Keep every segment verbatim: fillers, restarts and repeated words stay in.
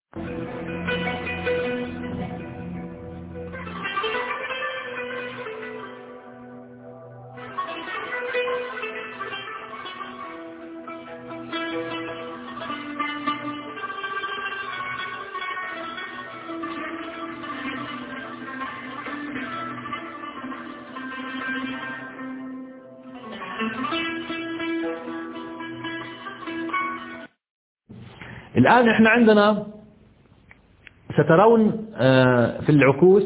الآن احنا عندنا سترون في العكوس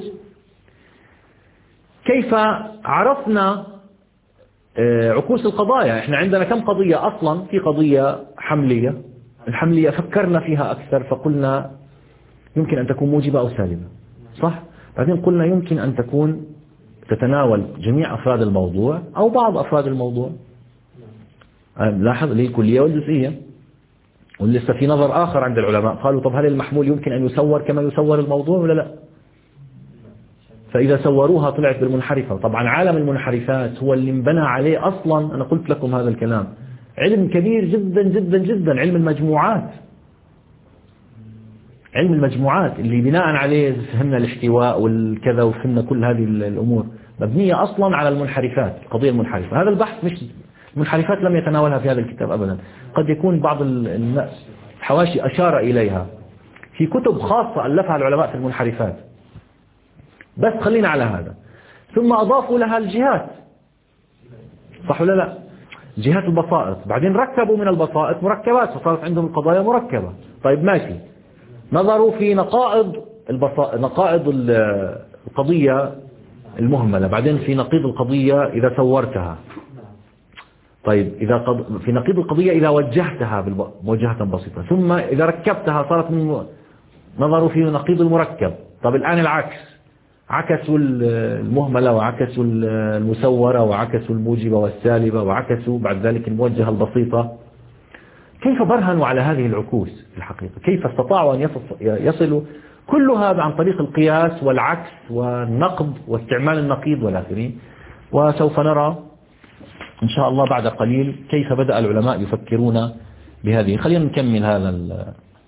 كيف عرفنا عكوس القضايا. احنا عندنا كم قضية أصلا؟ في قضية حملية، الحملية فكرنا فيها أكثر فقلنا يمكن أن تكون موجبة أو سالبة، صح؟ بعدين قلنا يمكن أن تكون تتناول جميع أفراد الموضوع أو بعض أفراد الموضوع. لاحظ لي الكلية والجزئية. ولسه في نظر آخر عند العلماء، قالوا طب هل المحمول يمكن أن يسور كما يسور الموضوع ولا لا؟ فإذا سوروها طلعت بالمنحرفة. طبعا عالم المنحرفات هو اللي انبنى عليه أصلا، أنا قلت لكم هذا الكلام، علم كبير جدا جدا جدا، علم المجموعات. علم المجموعات اللي بناء عليه فهمنا الاحتواء والكذا وفهمنا كل هذه الأمور مبنية أصلا على المنحرفات، القضية المنحرفة. هذا البحث مش المنحرفات لم يتناولها في هذا الكتاب أبدا، قد يكون بعض الناس الحواشي أشار إليها في كتب خاصة ألفها العلماء في المنحرفات، بس خلينا على هذا. ثم أضافوا لها الجهات، صح ولا لا؟ جهات البسائط، بعدين ركبوا من البسائط مركبات فصارت عندهم القضايا مركبة. طيب ماشي، نظروا في نقائض البسائط، نقائض القضية المهملة، بعدين في نقيض القضية إذا سورتها. طيب إذا قض... في نقيض القضية إذا وجهتها بالب... موجهة بسيطة، ثم إذا ركبتها صارت من... نظروا في نقيض المركب. طب الآن العكس، عكسوا المهملة وعكسوا المسورة وعكسوا الموجبة والسالبة وعكسوا بعد ذلك الموجهة البسيطة. كيف برهنوا على هذه العكوس في الحقيقة؟ كيف استطاعوا أن يصلوا كلها عن طريق القياس والعكس والنقد واستعمال النقيض والآخرين؟ وسوف نرى إن شاء الله بعد قليل كيف بدأ العلماء يفكرون بهذه. خلينا نكمل هذا ال...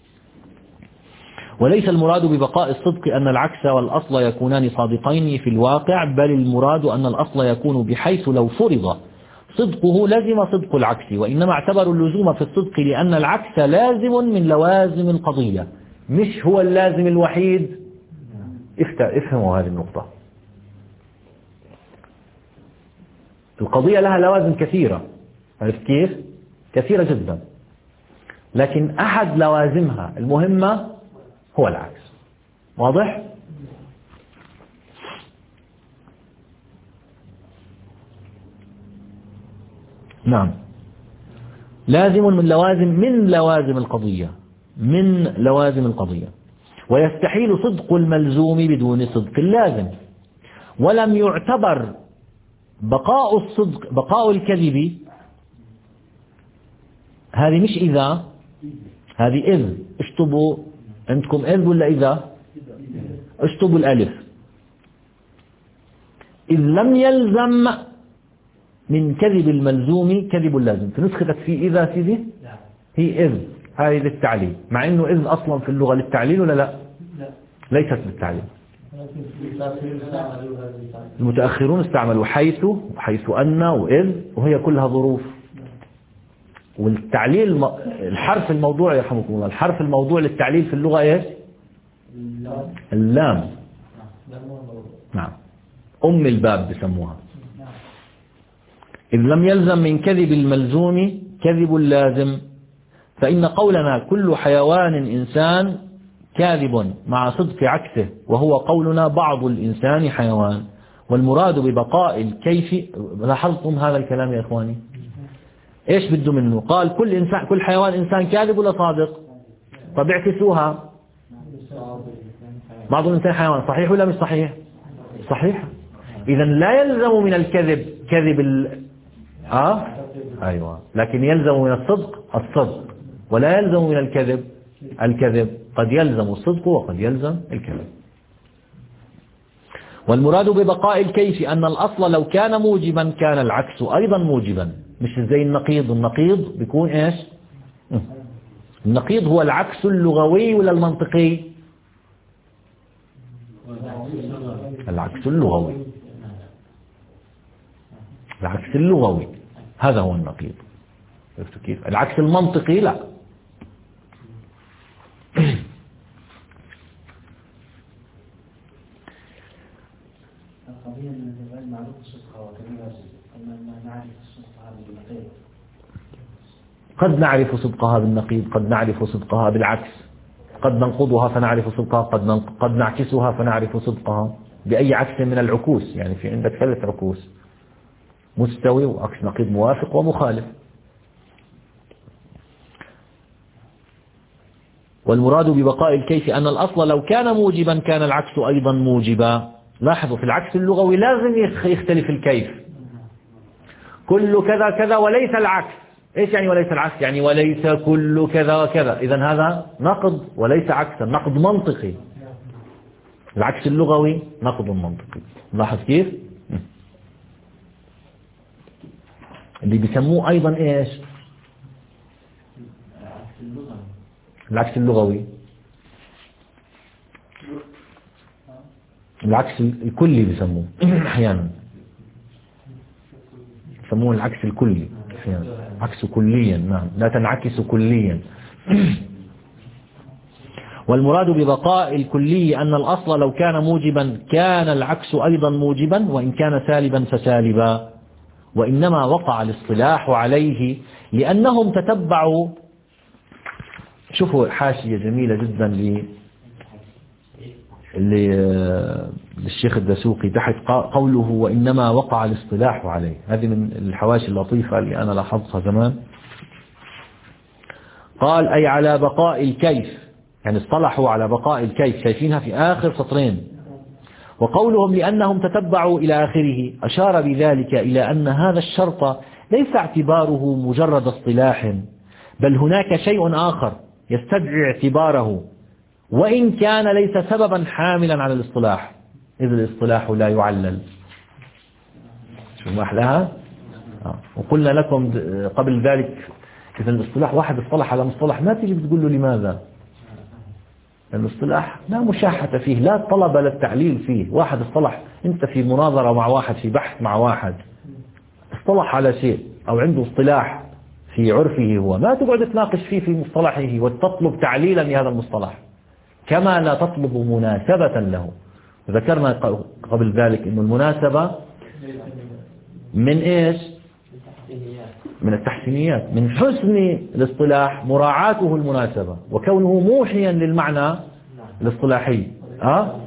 وليس المراد ببقاء الصدق أن العكس والأصل يكونان صادقين في الواقع، بل المراد أن الأصل يكون بحيث لو فرض صدقه لازم صدق العكس، وإنما اعتبروا اللزوم في الصدق لأن العكس لازم من لوازم القضية، مش هو اللازم الوحيد. افهموا هذه النقطة. القضية لها لوازم كثيرة، عرفت كيف؟ كثيرة جدا، لكن أحد لوازمها المهمة هو العكس. واضح؟ نعم، لازم من لوازم من لوازم القضية من لوازم القضية ويستحيل صدق الملزوم بدون صدق اللازم. ولم يعتبر بقاء الصدق بقاء الكذب، هذه مش إذا، هذه إذ. اشطبوا عندكم إذ ولا إذا؟ اشطبوا الألف. إذ لم يلزم من كذب الملزوم كذب اللازم. في نسختك في إذا سيدي هي إذ، هذه للتعليل، مع إنه إذ أصلا في اللغة للتعليل ولا لا؟ ليست للتعليل. المتأخرون استعملوا حيث وحيث أن وإذ، وهي كلها ظروف. والتعليل الحرف الموضوع يرحمكم الله، الحرف الموضوع للتعليل في اللغة ايش؟ اللام. نعم، أم الباب بسموها. إذ لم يلزم من كذب الملزوم كذب اللازم، فإن قولنا كل حيوان إنسان كاذب مع صدق عكسه، وهو قولنا بعض الإنسان حيوان. والمراد ببقاء الكيف، لاحظتم هذا الكلام يا إخواني؟ إيش بده منه؟ قال كل إنسان كل حيوان إنسان كاذب ولا صادق؟ طب اعكسوها، بعض الإنسان حيوان، صحيح ولا مش صحيح؟ صحيح. إذا لا يلزم من الكذب كذب ال... آه؟ أيوة، لكن يلزم من الصدق الصدق، ولا يلزم من الكذب الكذب. قد يلزم الصدق وقد يلزم الكذب. والمراد ببقاء الكيف أن الأصل لو كان موجبا كان العكس أيضا موجبا، مش زي النقيض. النقيض بيكون إيش؟ النقيض هو العكس اللغوي ولا المنطقي؟ العكس اللغوي. العكس اللغوي هذا هو النقيض. عرفتوا كيف؟ العكس المنطقي لا. قد نعرف صدقها بالنقيض، قد نعرف صدقها بالعكس، قد ننقضها فنعرف صدقها، قد قد نعكسها فنعرف صدقها بأي عكس من العكوس. يعني في عندك ثلاث عكوس: مستوي وعكس نقيض موافق ومخالف. والمراد ببقاء الكيف أن الأصل لو كان موجبا كان العكس أيضا موجبا. لاحظوا في العكس اللغوي لازم يختلف الكيف، كل كذا كذا وليس العكس. إيش يعني وليس العكس؟ يعني وليس كل كذا كذا. إذن هذا نقض وليس عكسا، نقض منطقي. العكس اللغوي نقض منطقي. لاحظ كيف؟ اللي بيسموه أيضا إيش؟ العكس اللغوي، العكس الكلي بيسموه أحيانا، يسموه العكس الكلي أحيانا. عكس كليا، نعم، لا تنعكس كليا. والمراد ببقاء الكلي أن الأصل لو كان موجبا كان العكس أيضا موجبا، وإن كان سالبا فسالبا. وإنما وقع الاصطلاح عليه لأنهم تتبعوا. شوفوا حاشية جميلة جدا للشيخ الدسوقي تحت قوله وإنما وقع الاصطلاح عليه. هذه من الحواشي اللطيفة اللي أنا لاحظتها زمان. قال أي على بقاء الكيف، يعني اصطلحوا على بقاء الكيف، شايفينها في آخر سطرين. وقولهم لأنهم تتبعوا إلى آخره أشار بذلك إلى أن هذا الشرط ليس اعتباره مجرد اصطلاح، بل هناك شيء آخر يستدعي اعتباره، وإن كان ليس سببا حاملا على الاصطلاح، إذ الاصطلاح لا يعلل. شو ما أحلاها؟ آه. وقلنا لكم قبل ذلك إذا الاصطلاح واحد اصطلح على مصطلح ما تيجي بتقول له لماذا؟ الاصطلاح لا مشاحة فيه، لا طلب للتعليل فيه. واحد اصطلح، أنت في مناظرة مع واحد، في بحث مع واحد، اصطلح على شيء أو عنده اصطلاح في عرفه هو، ما تقعد تناقش فيه في مصطلحه وتطلب تعليلا لهذا المصطلح، كما لا تطلب مناسبة له. ذكرنا قبل ذلك أن المناسبة من إيش؟ من التحسينيات، من حسن الاصطلاح مراعاته المناسبة وكونه موحيا للمعنى الاصطلاحي، أه؟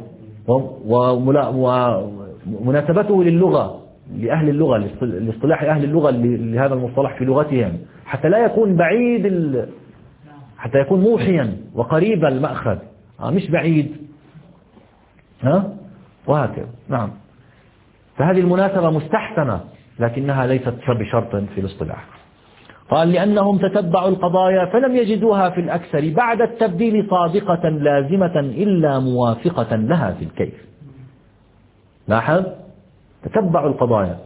ومناسبته للغة، لأهل اللغة، لاصطلاح أهل اللغة لهذا المصطلح في لغتهم، حتى لا يكون بعيد ال... حتى يكون موحيا وقريب المأخذ، أه؟ مش بعيد، ها؟ أه؟ وهكذا. نعم، فهذه المناسبة مستحسنة لكنها ليست بشرط في الاصطلاح. قال لأنهم تتبعوا القضايا فلم يجدوها في الأكثر بعد التبديل صادقة لازمة إلا موافقة لها في الكيف. لاحظ، تتبعوا القضايا.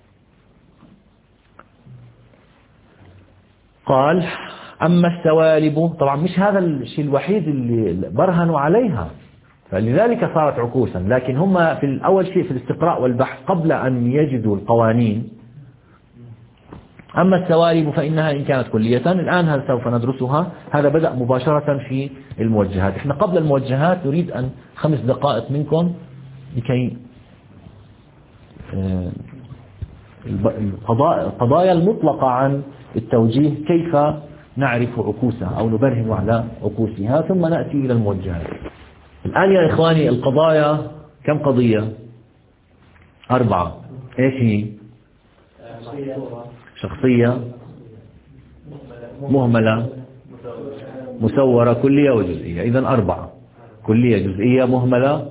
قال أما السوالب، طبعا مش هذا الشيء الوحيد اللي برهنوا عليها، فلذلك صارت عكوسا، لكن هم في الأول شيء في الاستقراء والبحث قبل أن يجدوا القوانين. أما السوالب فإنها إن كانت كلية، الآن هل سوف ندرسها، هذا بدأ مباشرة في الموجهات. إحنا قبل الموجهات نريد أن خمس دقائق منكم لكي القضايا المطلقة عن التوجيه كيف نعرف عكوسها أو نبرهن على عكوسها، ثم نأتي إلى الموجهات. الآن يا إخواني القضايا كم قضية؟ أربعة. إيش هي؟ شخصية، مهملة، مسورة، كلية وجزئية. إذن أربعة: كلية، جزئية، مهملة،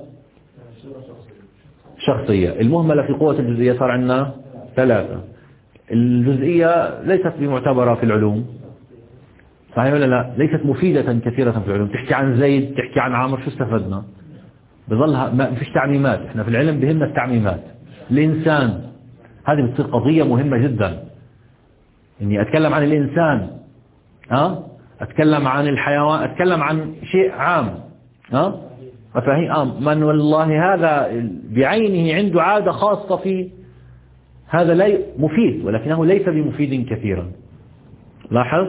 شخصية. المهملة في قوة الجزئية صار عندنا ثلاثة. الجزئية ليست بمعتبرة في العلوم، صحيح ولا لا؟ ليست مفيدة كثيرة في العلوم. تحكي عن زيد، تحكي عن عمر، شو استفدنا؟ بظلها ما فيش تعميمات. احنا في العلم بهمنا التعميمات. الإنسان، هذه بتصير قضية مهمة جدا، إني أتكلم عن الإنسان، ها؟ أتكلم عن الحيوان، أتكلم عن شيء عام، ها مفاهيم عام. من والله هذا بعينه عنده عادة خاصة فيه، هذا لا مفيد ولكنه ليس بمفيد كثيرا. لاحظ.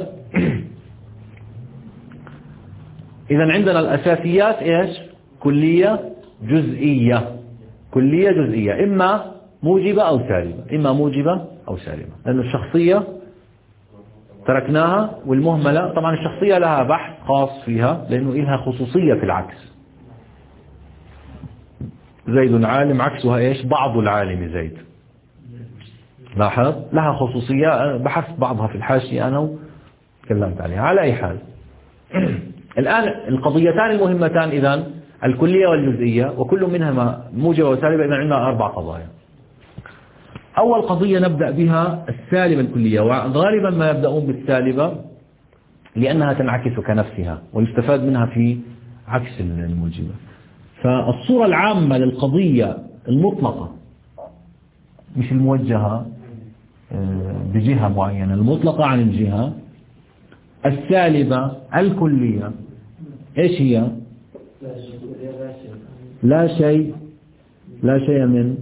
إذا عندنا الأساسيات إيش؟ كلية جزئية، كلية جزئية، إما موجبة أو سالبة، إما موجبة أو سالبة. لأن الشخصية تركناها، والمهملة طبعا الشخصية لها بحث خاص فيها لأنه لها خصوصية في العكس. زيد عالم عكسها إيش؟ بعض العالم زيد. لاحظ لها خصوصية، بحثت بعضها في الحاشية أنا وتكلمت عليها. على أي حال الآن القضيتان المهمتان إذن الكلية والجزئية، وكل منهما موجبة وسالبة. إذن عندنا أربع قضايا. أول قضية نبدأ بها السالبة الكلية، وغالبا ما يبدأون بالسالبة لأنها تنعكس كنفسها ويستفاد منها في عكس الموجبة. فالصورة العامة للقضية المطلقة مش الموجهة بجهة معينة، المطلقة عن الجهة، السالبة الكلية إيش هي؟ لا شيء، لا شيء من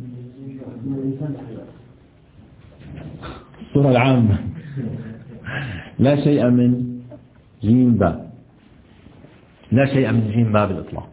الصورة العامة، لا شيء من جيم باء، لا شيء من جيم باء بالإطلاق.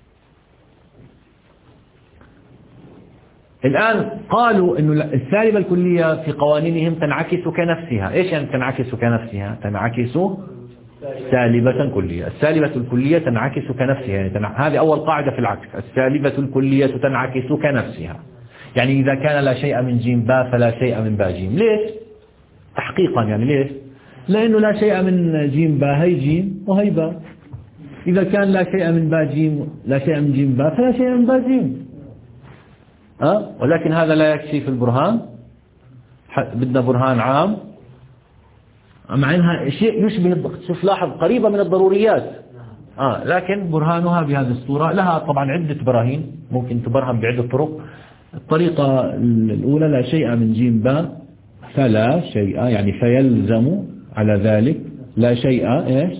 الآن قالوا أن السالبة الكلية في قوانينهم تنعكس كنفسها. إيش يعني تنعكس كنفسها؟ تنعكس سالبة كلية. السالبة الكلية تنعكس كنفسها، يعني تنع... هذه أول قاعدة في العكس. السالبة الكلية تنعكس كنفسها، يعني إذا كان لا شيء من جيم باء فلا شيء من باء جيم. ليش؟ تحقيقا يعني ليش؟ لأنه لا شيء من جيم باء هي جيم وهي باء. إذا كان لا شيء من باء جيم، لا شيء من جيم باء فلا شيء من باء جيم. أه؟ ولكن هذا لا يكفي في البرهان، بدنا برهان عام مع أنها شيء يشبه، شوف لاحظ قريبة من الضروريات، آه لكن برهانها بهذه الصورة. لها طبعا عدة براهين ممكن تبرهن بعدة طرق. الطريقة الأولى لا شيء من جيم باء فلا شيء، يعني فيلزم على ذلك لا شيء إيش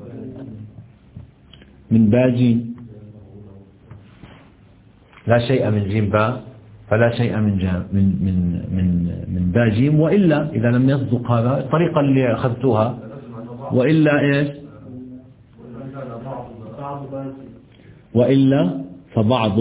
من باء جيم، لا شيء من جيم باء فلا شيء من جا من من من من باء جيم. وإلا إذا لم يصدق هذا الطريقة اللي أخذتوها، وإلا إيش؟ وإلا فبعض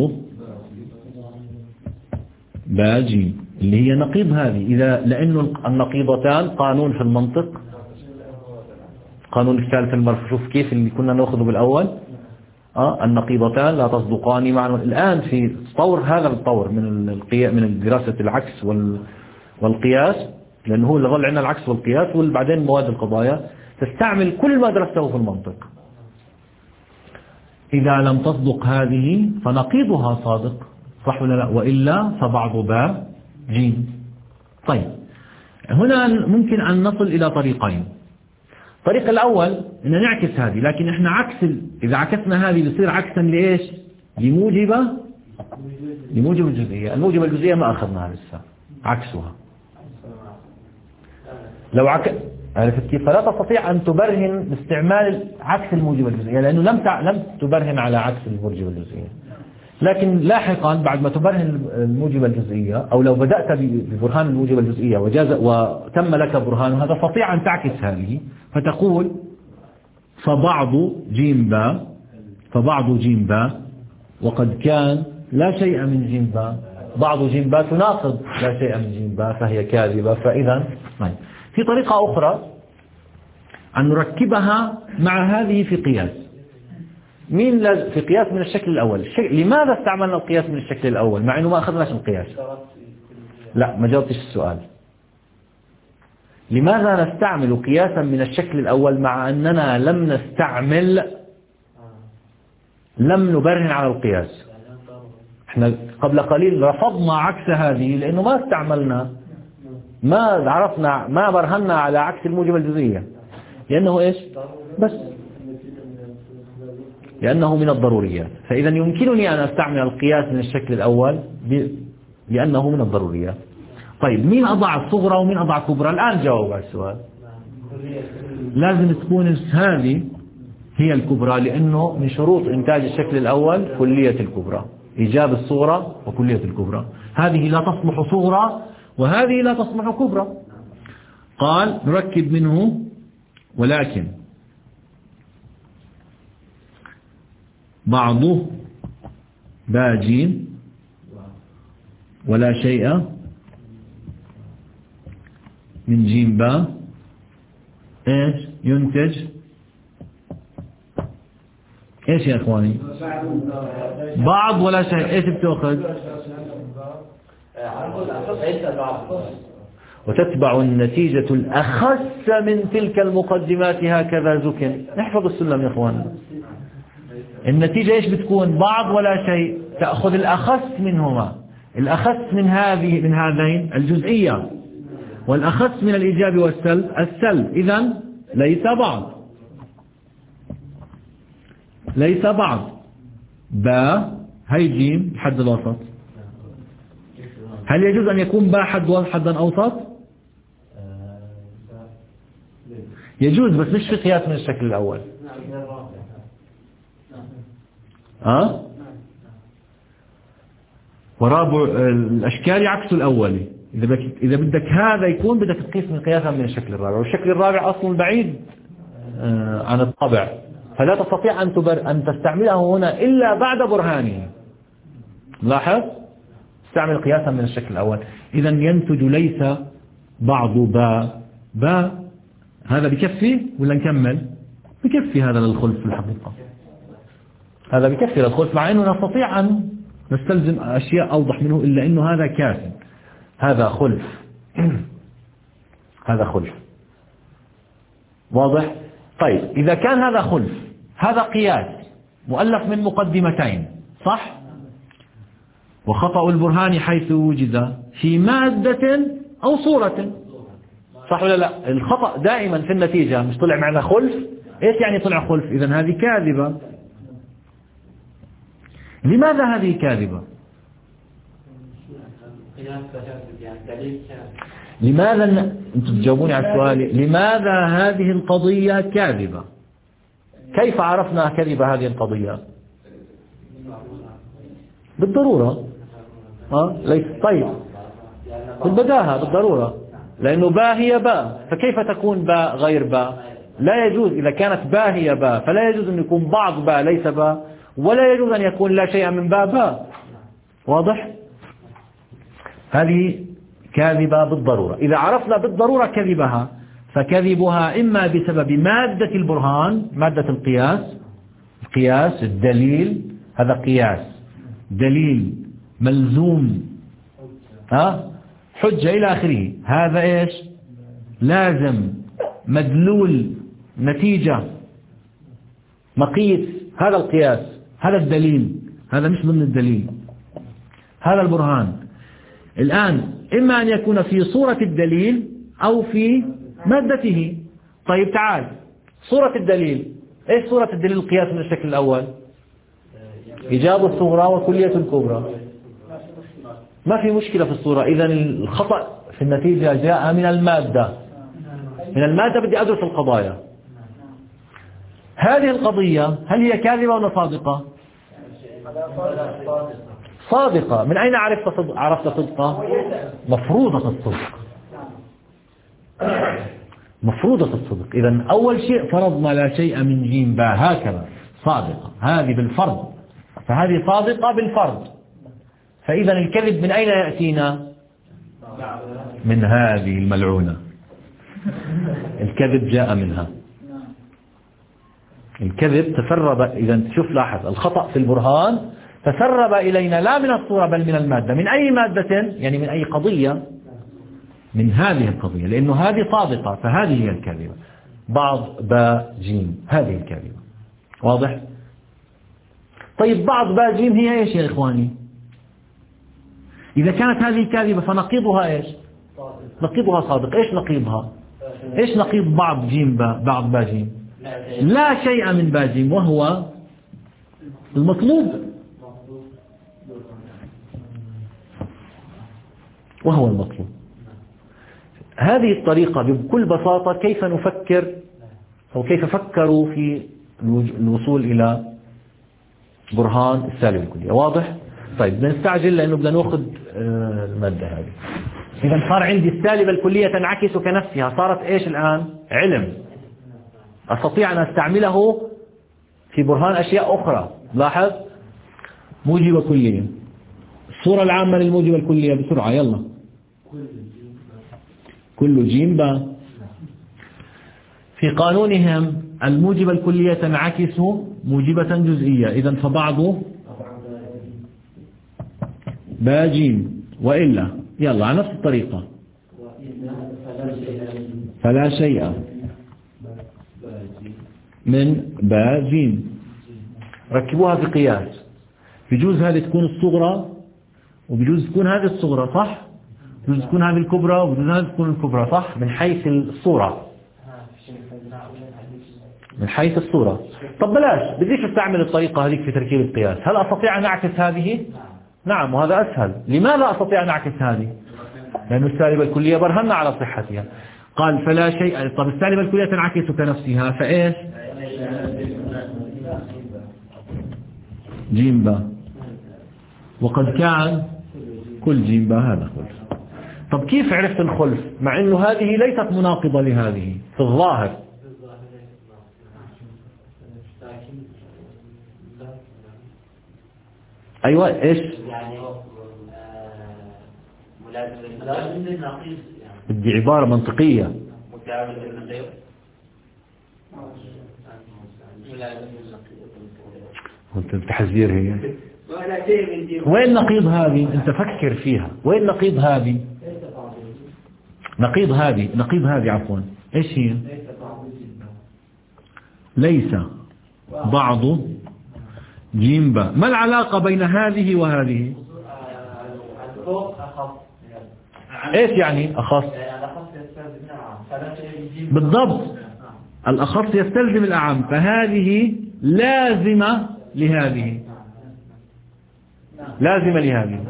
باء جيم اللي هي نقيض هذه. إذا لأنه النقيضتان قانون في المنطق، قانون الثالث المرفوع. شوف كيف اللي كنا نأخذه بالأول، آه النقيضتان لا تصدقان معا. الآن في طور هذا الطور من القياس، من دراسة العكس والقياس، لأنه هو اللي ظل عندنا العكس والقياس، وبعدين مواد القضايا تستعمل كل ما درسته في المنطق. إذا لم تصدق هذه فنقيضها صادق، صح ولا لا؟ وإلا فبعض باء جيم. طيب هنا ممكن أن نصل إلى طريقين. الطريق الأول إن نعكس هذه، لكن إحنا عكس ال... إذا عكسنا هذه بيصير عكسا لإيش؟ لموجبة لموجب الجزئية. الموجبة الجزئية ما أخذناها لسه، عكسها. لو عك... عرفت كيف؟ فلا تستطيع أن تبرهن باستعمال عكس الموجبة الجزئية، لأنه لم ت... لم تبرهن على عكس الموجبة الجزئية. لكن لاحقا بعد ما تبرهن الموجبة الجزئية، أو لو بدأت ببرهان الموجبة الجزئية وجاز وتم لك برهان هذا، تستطيع أن تعكس هذه فتقول فبعض جيم باء، فبعض جيم باء وقد كان لا شيء من جيم باء، بعض جيم باء تناقض لا شيء من جيم باء فهي كاذبة. فإذا في طريقة أخرى أن نركبها مع هذه في قياس. مين في قياس من الشكل الأول؟ لماذا استعملنا القياس من الشكل الأول مع أنه ما أخذناش القياس؟ لا، ما جاوبتش السؤال. لماذا نستعمل قياسا من الشكل الأول مع أننا لم نستعمل، لم نبرهن على القياس؟ احنا قبل قليل رفضنا عكس هذه لأنه ما استعملنا، ما عرفنا، ما برهنا على عكس الموجبة الجزئية، لأنه إيش؟ بس لأنه من الضروريات. فإذا يمكنني أن أستعمل القياس من الشكل الأول لأنه من الضروريات. طيب مين أضع الصغرى ومين أضع الكبرى؟ الآن جاوب على السؤال. لازم تكون هذه هي الكبرى، لأنه من شروط إنتاج الشكل الأول كلية الكبرى، إيجاب الصورة وكلية الكبرى. هذه لا تصلح صورة وهذه لا تصلح كبرى. قال نركب منه ولكن بعضه باجين ولا شيء من جيم با ايش ينتج ايش يا اخواني؟ بعض ولا شيء. ايش بتاخذ؟ وتتبع النتيجة الأخس من تلك المقدمات هكذا زكن. نحفظ السلم يا اخواني. النتيجة ايش بتكون؟ بعض ولا شيء، تأخذ الأخس منهما، الأخس من هذه من هذين الجزئية، والأخس من الإيجاب والسلب السلب. إذن ليس بعض، ليس بعض. با هي جيم الحد الوسط. هل يجوز أن يكون با حد حدا أوسط؟ يجوز، بس مش في قياس من الشكل الأول. ها؟ ورابع الأشكال عكس الأولي. إذا بدك إذا بدك هذا يكون بدك تقيس من قياسا من الشكل الرابع، والشكل الرابع أصلا بعيد عن الطبع، فلا تستطيع أن تبر أن تستعمله هنا إلا بعد برهانه. لاحظ، استعمل قياسا من الشكل الأول. إذا ينتج ليس بعض با با. هذا بكفي ولا نكمل؟ بكفي هذا للخلف في الحقيقة. هذا بكفي للخلف، مع أنه نستطيع أن نستلزم أشياء أوضح منه، إلا أنه هذا كافي. هذا خلف هذا خلف واضح. طيب إذا كان هذا خلف، هذا قياس مؤلف من مقدمتين، صح؟ وخطأ البرهان حيث وجد في مادة أو صورة، صح ولا لا؟ الخطأ دائما في النتيجة. مش طلع معنا خلف؟ إيش يعني طلع خلف؟ إذن هذه كاذبة. لماذا هذه كاذبة؟ لماذا ن... أنتم تجاوبوني على السؤال، لماذا هذه القضية كاذبة؟ كيف عرفنا كذب هذه القضية؟ بالضرورة. أه؟ ليس طيب بالبداهة، بالضرورة، لأنه باء هي باء، فكيف تكون باء غير باء؟ لا يجوز. إذا كانت باء هي باء، فلا يجوز أن يكون بعض باء ليس باء، ولا يجوز أن يكون لا شيء من باء باء. واضح؟ هذه كاذبة بالضرورة. إذا عرفنا بالضرورة كذبها، فكذبها إما بسبب مادة البرهان، مادة القياس، القياس الدليل، هذا قياس دليل ملزوم، ها حجة إلى آخره. هذا إيش؟ لازم، مدلول، نتيجة، مقيس. هذا القياس، هذا الدليل، هذا مش ضمن الدليل، هذا البرهان. الآن إما أن يكون في صورة الدليل أو في مادته. طيب تعال، صورة الدليل، إيش صورة الدليل القياس من الشكل الأول؟ إيجاب الصورة وكلية الكبرى. ما في مشكلة في الصورة. إذا الخطأ في النتيجة جاء من المادة. من المادة بدي أدرس القضايا. هذه القضية هل هي كاذبة ولا صادقة؟ صادقة. من أين عرفت صدق؟ عرفت صدقة؟ مفروضة الصدق، مفروضة الصدق. إذا أول شيء فرضنا لا شيء من جيم با، هكذا صادقة. هذه بالفرض، فهذه صادقة بالفرض. فإذا الكذب من أين يأتينا؟ من هذه الملعونة. الكذب جاء منها. الكذب تسرب. إذا شوف، لاحظ الخطأ في البرهان تسرب إلينا لا من الصورة بل من المادة. من أي مادة؟ يعني من أي قضية؟ من هذه القضية، لأنه هذه صادقة، فهذه هي الكاذبة. بعض با جيم، هذه الكاذبة. واضح؟ طيب بعض با جيم هي إيش يا إخواني؟ إذا كانت هذه كاذبة فنقيضها إيش؟ نقيضها صادق. إيش نقيضها؟ إيش نقيض بعض جيم با؟ بعض با جيم لا شيء من با جيم، وهو المطلوب، وهو المطلوب. هذه الطريقة بكل بساطة كيف نفكر أو كيف فكروا في الوصول إلى برهان السالب الكلية. واضح؟ طيب بدنا نستعجل لأنه بدنا نأخذ المادة هذه. إذا صار عندي السالبة الكلية تنعكس كنفسها، صارت إيش الآن؟ علم أستطيع أن أستعمله في برهان أشياء أخرى. لاحظ موجبة كلية، الصورة العامة للموجبة الكلية بسرعة يلا. كل جيم با. في قانونهم الموجبة الكلية تنعكس موجبة جزئية، إذن فبعض با جيم، وإلا يلا على نفس الطريقة فلا شيء من با جيم. ركبوها في قياس، بجوز هذه تكون الصغرى وبجوز تكون هذه الصغرى، صح؟ بجوز تكون هذه الكبرى وبجوز هذه تكون الكبرى، صح؟ من حيث الصورة، من حيث الصورة. طب بلاش، بديش استعمل الطريقة هذيك في تركيب القياس. هل أستطيع أن أعكس هذه؟ نعم، وهذا أسهل. لماذا أستطيع أن أعكس هذه؟ لأن السالبة الكلية برهنا على صحتها. قال فلا شيء. طب السالبة الكلية تنعكس كنفسها، فإيش؟ جيم با، وقد كان كل جيم با هذا خلف. طب كيف عرفت الخلف مع أنه هذه ليست مناقضة لهذه في الظاهر؟ أيوة إيش؟ بدي عبارة منطقية. كنت تحذير هي. وين نقيض هذه؟ أنت فكر فيها. وين نقيض هذه؟ نقيض هذه نقيض هذه عفوا إيش هي؟ ليس بعض جيم با. ما العلاقة بين هذه وهذه؟ ايش يعني اخص؟ بالضبط، الاخص يستلزم الاعم، فهذه لازمة لهذه، لازمة لهذه.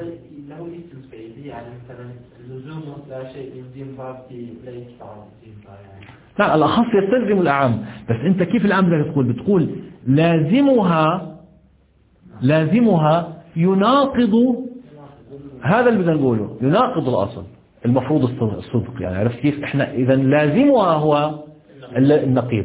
لا، الاخص يستلزم الاعم، بس انت كيف الان بدك تقول؟ بتقول لازمها لازمها يناقض هذا اللي بدنا نقوله، يناقض الأصل المفروض الصدق. يعني عرفت كيف؟ احنا إذا لازمها هو النقيض،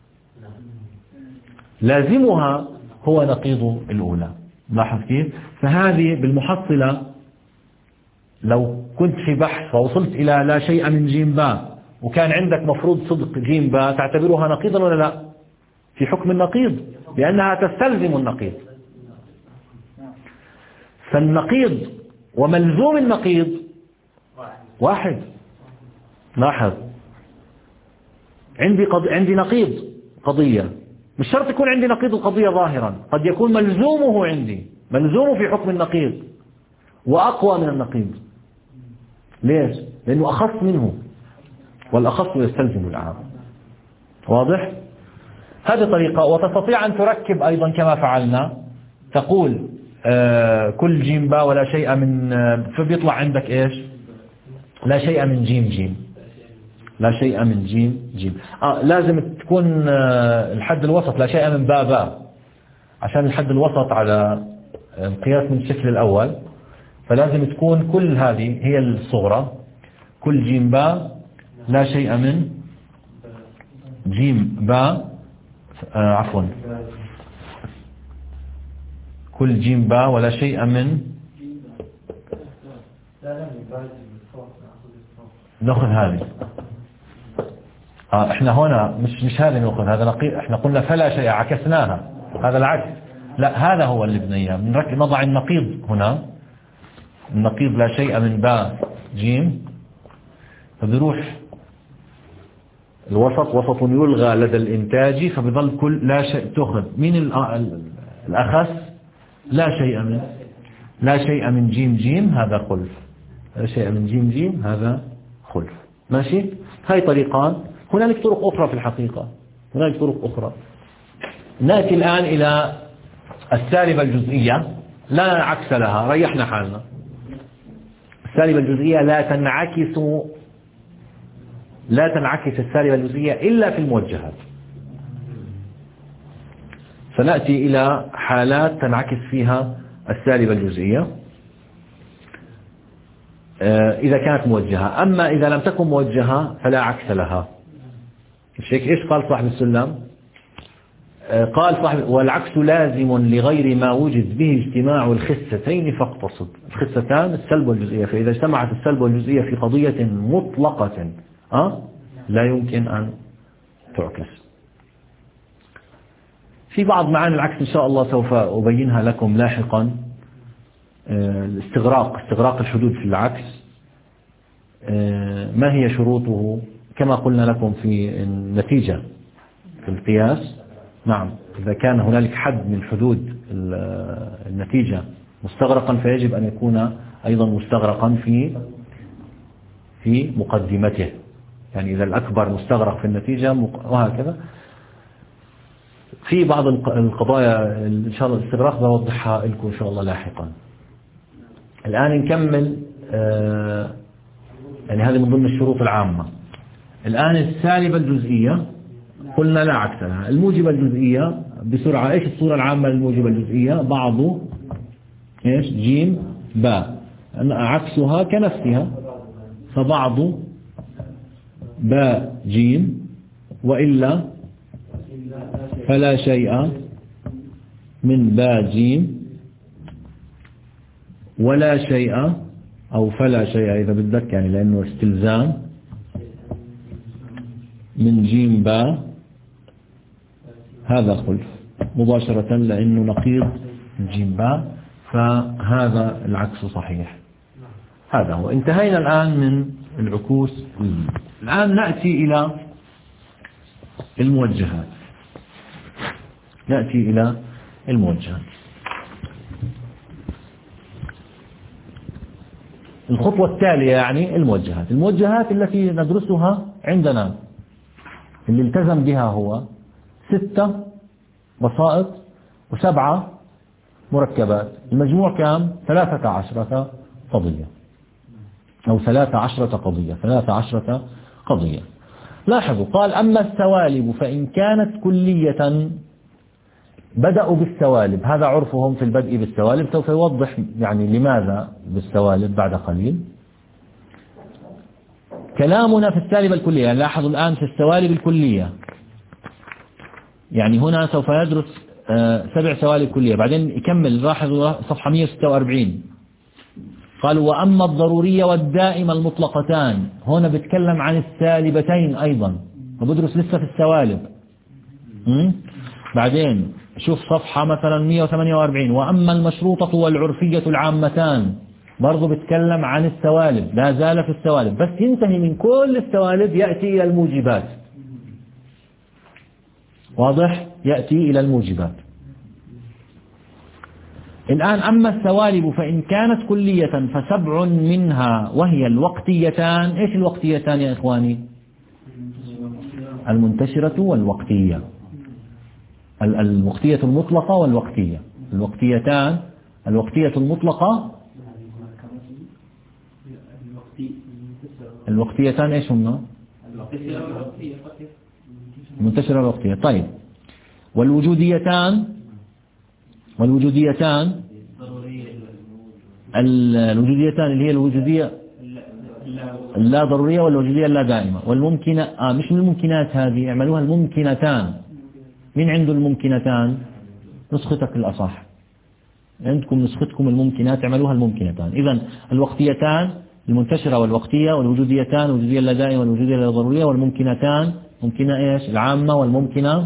لازمها هو نقيض الأولى. لاحظ كيف؟ فهذه بالمحصلة لو كنت في بحث ووصلت إلى لا شيء من جيم با وكان عندك مفروض صدق جيم با، تعتبرها نقيضا ولا لا؟ في حكم النقيض، لأنها تستلزم النقيض. فالنقيض وملزوم النقيض واحد. لاحظ عندي قض... عندي نقيض قضية، مش شرط يكون عندي نقيض القضية ظاهرا، قد يكون ملزومه عندي، ملزومه في حكم النقيض وأقوى من النقيض. ليش؟ لأنه أخص منه، والأخص يستلزم الأعم. واضح؟ هذه طريقة. وتستطيع أن تركب أيضا كما فعلنا، تقول آه كل جيم با ولا شيء من آه فبيطلع عندك إيش؟ لا شيء من جيم جيم، لا شيء من جيم جيم. آه لازم تكون آه الحد الوسط لا شيء من با با، عشان الحد الوسط على القياس من الشكل الأول، فلازم تكون كل هذه هي الصغرى، كل جيم با لا شيء من جيم با آه عفوا كل جيم با ولا شيء من. نأخذ هذه آه احنا هنا مش مش هذه نأخذ هذا نقيض، احنا قلنا فلا شيء عكسناها، هذا العكس. لا، هذا هو اللي بدنا اياه. بنركب نضع النقيض هنا، النقيض لا شيء من با جيم، فبيروح الوسط وسط يلغى لدى الانتاج، فبيظل كل لا شيء تأخذ من الأخس لا شيء من لا شيء من جيم جيم، هذا خلف. لا شيء من جيم جيم هذا خلف. ماشي؟ هاي طريقان. هنالك طرق أخرى في الحقيقة، هنالك طرق أخرى. نأتي الآن إلى السالبة الجزئية، لا عكس لها، ريحنا حالنا. السالبة الجزئية لا تنعكس لا تنعكس السالبة الجزئية إلا في الموجهات. سنأتي إلى حالات تنعكس فيها السالبة الجزئية إذا كانت موجهة. أما إذا لم تكن موجهة فلا عكس لها. إيش قال صاحب السلم؟ قال صاحب والعكس لازم لغير ما وجد به اجتماع الخستين فاقتصد. الخستان السلب والجزئية، فإذا اجتمعت السلب والجزئية في قضية مطلقة أه؟ لا يمكن أن تعكس. في بعض معاني العكس إن شاء الله سوف أبينها لكم لاحقا. الاستغراق استغراق الحدود في العكس، ما هي شروطه كما قلنا لكم في النتيجة في القياس. نعم، إذا كان هنالك حد من حدود النتيجة مستغرقا فيجب أن يكون أيضا مستغرقا في في مقدمته، يعني إذا الأكبر مستغرق في النتيجة وهكذا. في بعض القضايا إن شاء الله الاستغراق بوضحها لكم إن شاء الله لاحقا. الآن نكمل، آه يعني هذه من ضمن الشروط العامة. الآن السالبة الجزئية قلنا لا عكس لها. الموجبة الجزئية بسرعة، إيش الصورة العامة للموجبة الجزئية؟ بعض إيش جيم باء، عكسها كنفسها، فبعض باء جيم وإلا فلا شيء من باء جيم ولا شيء أو فلا شيء إذا بدك، يعني لأنه استلزام من جيم باء، هذا خلف مباشرة لأنه نقيض جيم باء، فهذا العكس صحيح. هذا هو. انتهينا الآن من العكوس. الآن نأتي إلى الموجهات. نأتي إلى الموجهات. الخطوة التالية يعني الموجهات. الموجهات التي ندرسها عندنا اللي التزم بها هو ستة بسائط وسبعة مركبات. المجموع كام؟ ثلاثة عشرة قضية أو ثلاثة عشرة قضية ثلاثة عشرة قضية. لاحظوا قال أما السوالب فإن كانت كلية، بدأوا بالسوالب، هذا عرفهم في البدء بالسوالب، سوف يوضح يعني لماذا بالسوالب بعد قليل. كلامنا في السالبة الكلية، يعني لاحظوا الآن في السوالب الكلية، يعني هنا سوف يدرس سبع سوالب كلية، بعدين يكمل. لاحظوا صفحة مئة وستة وأربعين قالوا وأما الضرورية والدائمة المطلقتان، هنا بتكلم عن السالبتين أيضا، وبدرس لسه في السوالب. بعدين شوف صفحة مثلا مئة وثمانية وأربعين وأما المشروطة والعرفية العامتان، برضو بتكلم عن السوالب، لا زال في السوالب، بس ينتهي من كل السوالب يأتي إلى الموجبات. واضح؟ يأتي إلى الموجبات. الآن أما السوالب فإن كانت كلية فسبع منها وهي الوقتيتان. إيش الوقتيتان يا إخواني؟ المنتشرة والوقتية، الوقتية المطلقة والوقتية. الوقتيتان، الوقتية المطلقة، الوقتيتان إيش هما؟ المنتشرة والوقتية. طيب، والوجوديتان، والوجوديتان الوجوديتان اللي هي الوجودية اللا ضرورية والوجودية اللا دائمة والممكنة. آه مش من الممكنات هذه، اعملوها الممكنتان. مين عنده الممكنتان؟ نسختك الأصح، عندكم نسختكم الممكنات، اعملوها الممكنتان. إذن الوقتيتان المنتشرة والوقتية، والوجوديتان الوجودية اللا دائمة والوجودية اللا ضرورية، والممكنتان ممكنة إيش؟ العامة والممكنة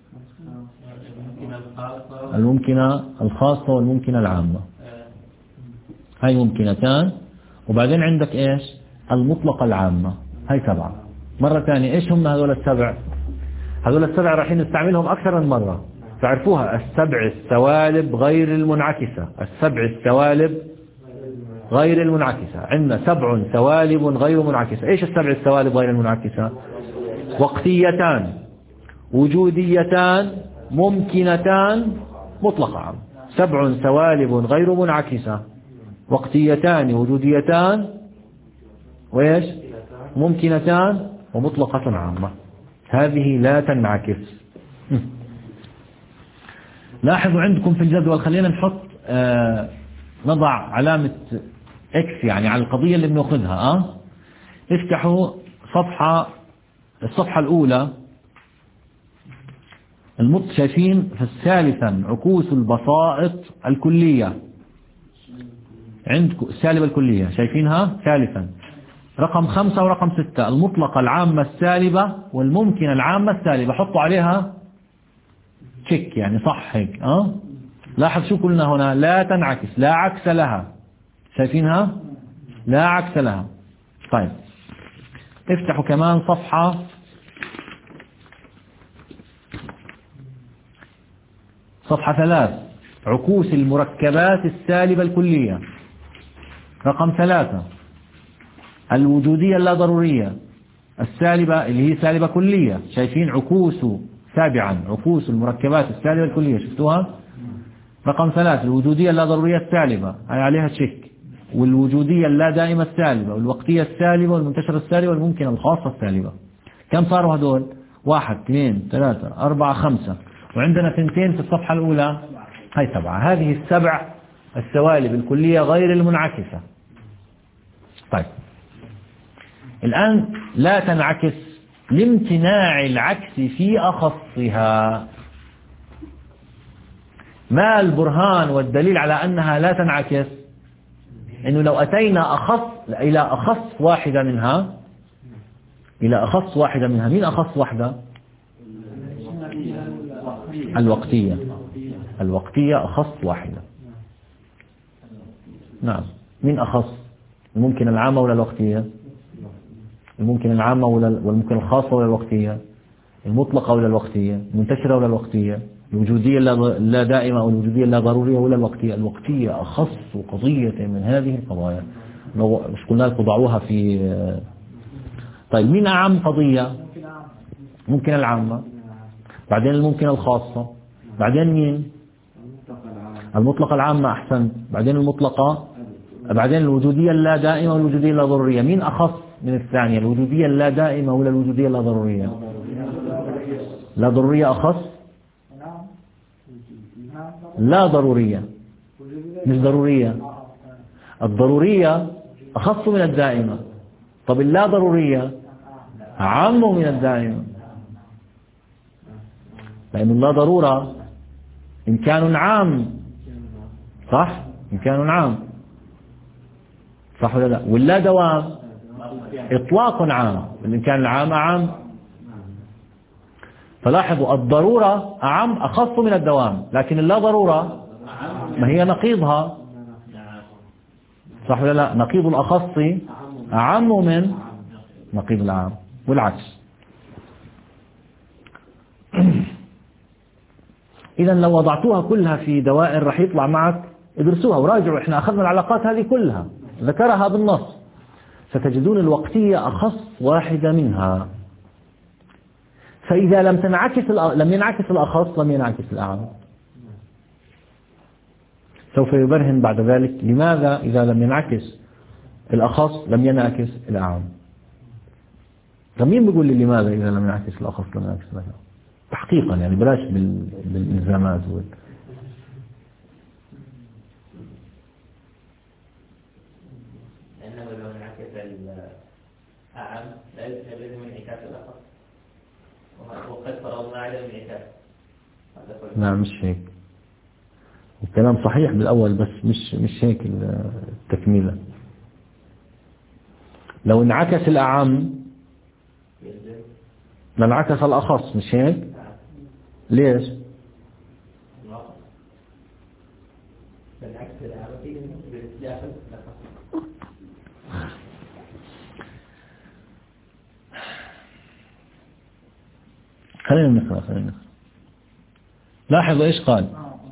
الممكنة الخاصة والممكنة العامة. هاي ممكنتان. وبعدين عندك إيش؟ المطلقة العامة. هاي سبعة. مرة ثانية إيش هم هذول السبع؟ هذول السبع رايحين نستعملهم أكثر من مرة، تعرفوها. السبع السوالب غير المنعكسة. السبع السوالب غير المنعكسة. عندنا سبع سوالب غير منعكسة. إيش السبع السوالب غير المنعكسة؟ وقتيتان، وجوديتان، ممكنتان، مطلقة عام. سبع سوالب غير منعكسة، وقتيتان، وجوديتان، وإيش؟ ممكنتان، ومطلقة عامة. هذه لا تنعكس. لاحظوا عندكم في الجدول، خلينا نحط آه نضع علامة اكس يعني على القضية اللي بناخذها. اه افتحوا صفحة الصفحة الأولى المط شايفين في الثالثا عكوس البسائط الكلية. عندكم السالبة الكلية شايفينها ثالثا. رقم خمسة ورقم ستة المطلقة العامة السالبة والممكنة العامة السالبة، حطوا عليها تشيك يعني صح هيك. اه لاحظ شو قلنا هنا؟ لا تنعكس، لا عكس لها. شايفينها؟ لا عكس لها. طيب افتحوا كمان صفحة صفحة ثلاث عكوس المركبات السالبة الكلية. رقم ثلاثة الوجودية اللا ضرورية السالبة اللي هي سالبة كلية. شايفين عكوس سابعا عكوس المركبات السالبة الكلية، شفتوها؟ رقم ثلاثة الوجودية اللا ضرورية السالبة هي عليها تشيك، والوجودية اللا دائمة السالبة والوقتية السالبة والمنتشرة السالبة والممكنة الخاصة السالبة. كم صاروا هدول؟ واحد اثنين ثلاثة أربعة خمسة، وعندنا ثنتين في الصفحة الأولى، هاي سبعة. هذه السبع السوالب الكلية غير المنعكسة. طيب الآن لا تنعكس لامتناع العكس في أخصها. ما البرهان والدليل على أنها لا تنعكس؟ إنه لو أتينا أخص إلى أخص واحدة منها إلى أخص واحدة منها مين أخص واحدة؟ الوقتية. الوقتية أخص واحدة. نعم. مين أخص؟ الممكن العامة ولا الوقتية؟ الممكن العامة ولا والممكن الخاصة ولا الوقتية؟ المطلقة ولا الوقتية؟ المنتشرة ولا الوقتية؟ الوجودية لا دائمة أو الوجودية لا ضرورية ولا الوقتية؟ الوقتية أخص قضية من هذه القضايا. مش قلنا لكم ضعوها في. طيب مين أعم قضية؟ ممكن العامة، بعدين الممكن الخاصة، بعدين مين؟ المطلقة العامة. أحسن. بعدين المطلقة، بعدين الوجودية اللا دائمة والوجودية اللا ضرورية. مين أخص من الثانية؟ الوجودية اللا دائمة ولا الوجودية اللا ضرورية؟ لا ضرورية أخص. لا ضرورية مش ضرورية. الضرورية أخص من الدائمة. طب اللا ضرورية أعم من الدائمة، لأن اللا ضرورة إمكان عام، صح؟ إمكان عام، صح ولا لا؟ واللا دوام إطلاق عام، الإمكان العام عام. فلاحظوا الضرورة أعم أخص من الدوام، لكن اللا ضرورة ما هي نقيضها، صح ولا لا؟ نقيض الأخص أعم من نقيض العام والعكس. إذا لو وضعتوها كلها في دوائر راح يطلع معك، ادرسوها وراجعوا، احنا أخذنا العلاقات هذه كلها ذكرها بالنص، ستجدون الوقتية أخص واحدة منها. فإذا لم تنعكس لم ينعكس الأخص لم ينعكس الأعم. سوف يبرهن بعد ذلك لماذا إذا لم ينعكس الأخص لم ينعكس الأعم. مين بيقول لي لماذا إذا لم ينعكس الأخص لم ينعكس الأعم؟ تحقيقا يعني بلاش بالإلزامات وال... لأنه لو انعكس الأعم لا يلزم انعكاس الأخص، وقد فرضنا عدم الانعكاس. نعم مش هيك، الكلام صحيح بالأول بس مش مش هيك التكملة. لو انعكس الأعم لانعكس الأخص، مش هيك؟ ليش؟ خلينا نقرأ خلينا نقرأ. لاحظوا إيش قال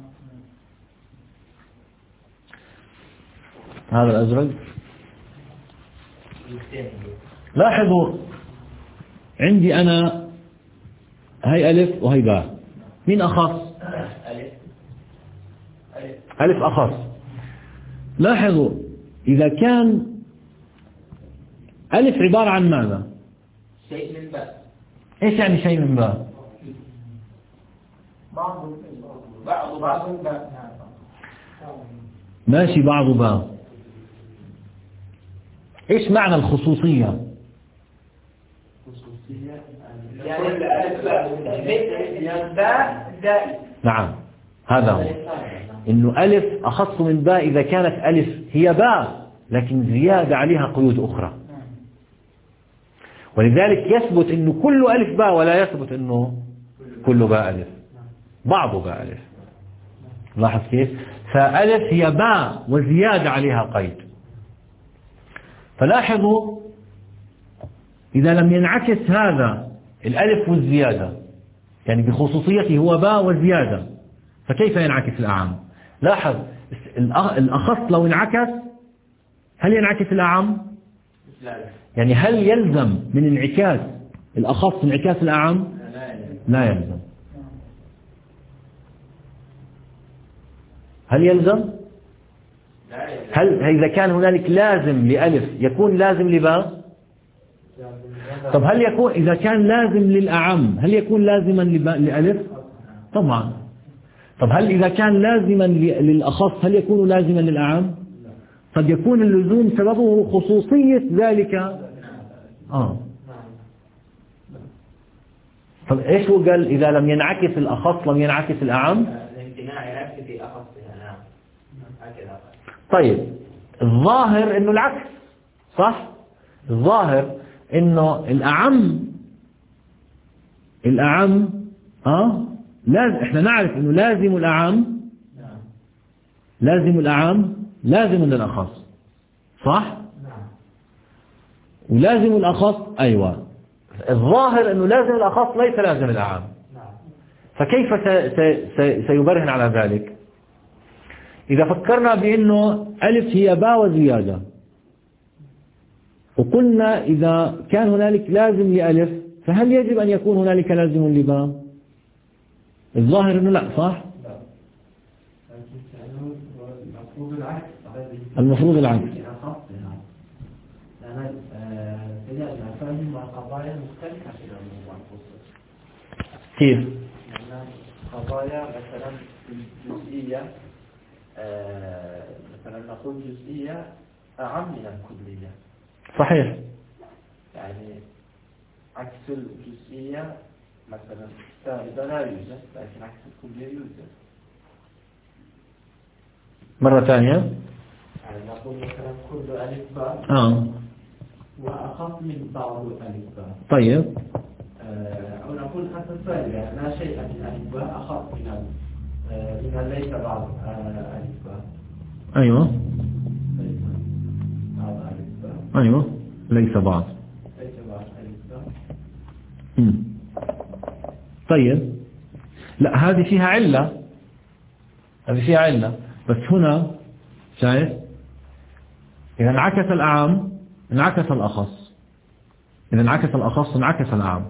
هذا الأزرق. لاحظوا عندي أنا هاي ألف وهي باء، مين أخص؟ ألف أخص. لاحظوا إذا كان ألف عبارة عن ماذا؟ شيء من باء. إيش يعني شيء من باء؟ بعض بعض بعض باء. ماشي بعض باء. إيش معنى الخصوصية؟ خصوصية يعني باء دائم. نعم هذا هو، إنه ألف أخص من باء إذا كانت ألف هي باء لكن زيادة عليها قيود أخرى. ولذلك يثبت إنه كل ألف باء ولا يثبت إنه كل باء ألف، بعض باء ألف. لاحظ كيف؟ فألف هي باء وزيادة عليها قيد. فلاحظوا إذا لم ينعكس هذا الألف والزيادة يعني بخصوصيته هو باء وزيادة فكيف ينعكس الأعم؟ لاحظ الأخص لو انعكس هل ينعكس الأعم؟ يعني هل يلزم من انعكاس الأخص انعكاس الأعم؟ لا يلزم. هل يلزم؟ هل إذا كان هنالك لازم لألف يكون لازم لباء؟ طب هل يكون إذا كان لازم للأعم هل يكون لازما لألف؟ طبعا. طب هل إذا كان لازما للأخص هل يكون لازما للأعم؟ قد يكون اللزوم سببه خصوصية ذلك. آه. طب إيش هو قال إذا لم ينعكس الأخص لم ينعكس الأعم؟ الامتناع ينعكس في أخصها. نعم. طيب الظاهر إنه العكس صح؟ الظاهر إنه الأعم الأعم آه لازم إحنا نعرف إنه لازم الأعم لازم الأعم لازم للأخص صح؟ ولازم الأخص أيوة. الظاهر إنه لازم الأخص ليس لازم الأعم. فكيف سيبرهن على ذلك؟ إذا فكرنا بأنه ألف هي باء وزيادة وقلنا إذا كان هنالك لازم لألف فهل يجب أن يكون هنالك لازم لباء؟ الظاهر إنه لا صح؟ المفروض العكس. كيف؟ قضايا مثلا الجزئية مثلا نقول جزئية أعم من الكلية. صحيح. يعني عكس الجزئية مثلا السالبة لا يوجد لكن عكس الكلية يوجد. مرة ثانية. يعني نقول مثلا كل ألف باء آه. وأخف من بعض ألف باء. طيب. أو نقول حتى السالبة لا شيء من ألف باء أخف من من ليس بعض ألف باء. أيوة. بعض ألف باء. أيوة. ليس بعض. ليس بعض ألف باء. امم. طيب. لا هذه فيها علة. هذه فيها علة. بس هنا شايف إذا انعكس الأعم انعكس الأخص. إذا انعكس الأخص انعكس الأعم.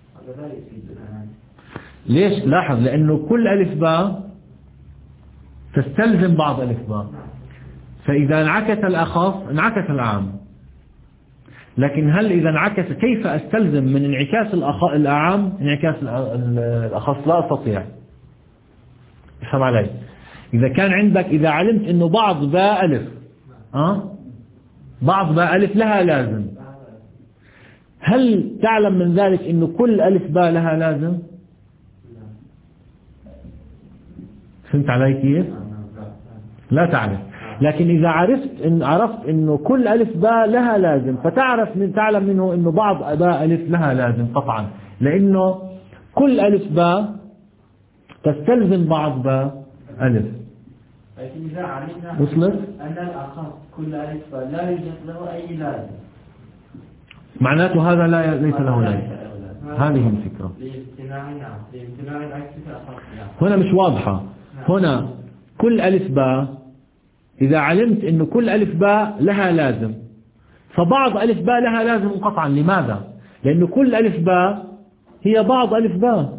ليش؟ لاحظ لأنه كل ألف باء تستلزم بعض ألف باء فإذا انعكس الأخص انعكس الأعم. لكن هل إذا انعكس كيف أستلزم من انعكاس الأعم انعكاس الأخص؟ لا أستطيع. افهم علي. إذا كان عندك إذا علمت إنه بعض باء ألف أه؟ بعض باء ألف لها لازم هل تعلم من ذلك إنه كل ألف باء لها لازم؟ فهمت علي كيف؟ لا تعرف. لكن إذا عرفت إن عرفت إنه كل ألف باء لها لازم فتعرف من تعلم منه إنه بعض باء ألف لها لازم قطعا لأنه كل ألف باء تستلزم بعض باء ألف. لكن إذا علمنا وصلت؟ أن الأخص كل ألف باء لا يوجد له أي لازم معناته هذا لا ليس له لازم. هذه الفكرة. هنا مش واضحة. هنا كل ألف باء إذا علمت إنه كل ألف باء لها لازم فبعض ألف باء لها لازم قطعا. لماذا؟ لأنه كل ألف باء هي بعض ألف باء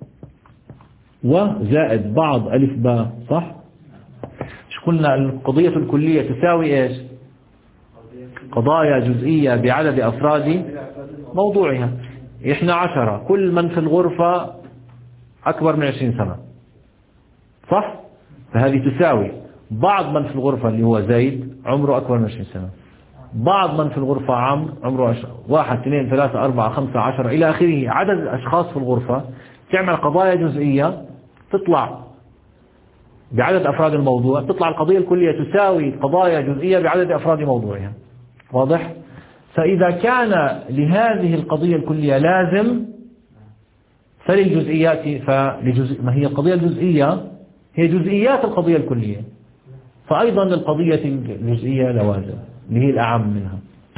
وزائد بعض ألف باء صح؟ مش قلنا القضية الكلية تساوي إيش؟ قضايا جزئية بعدد أفراد موضوعها. إحنا عشرة، كل من في الغرفة أكبر من عشرين سنة، صح؟ فهذه تساوي بعض من في الغرفة اللي هو زيد عمره أكبر من عشرين سنة، بعض من في الغرفة عمرو عمره عشرة، واحد اثنين ثلاثة أربعة خمسة عشرة إلى آخره، عدد الأشخاص في الغرفة. تعمل قضايا جزئية تطلع بعدد أفراد الموضوع، تطلع القضية الكلية تساوي قضايا جزئية بعدد أفراد موضوعها. واضح؟ فإذا كان لهذه القضية الكلية لازم فللجزئيات فلجزء ما هي القضية الجزئية هي جزئيات القضية الكلية، فأيضا للقضية الجزئية لوازم اللي هي الأعم منها.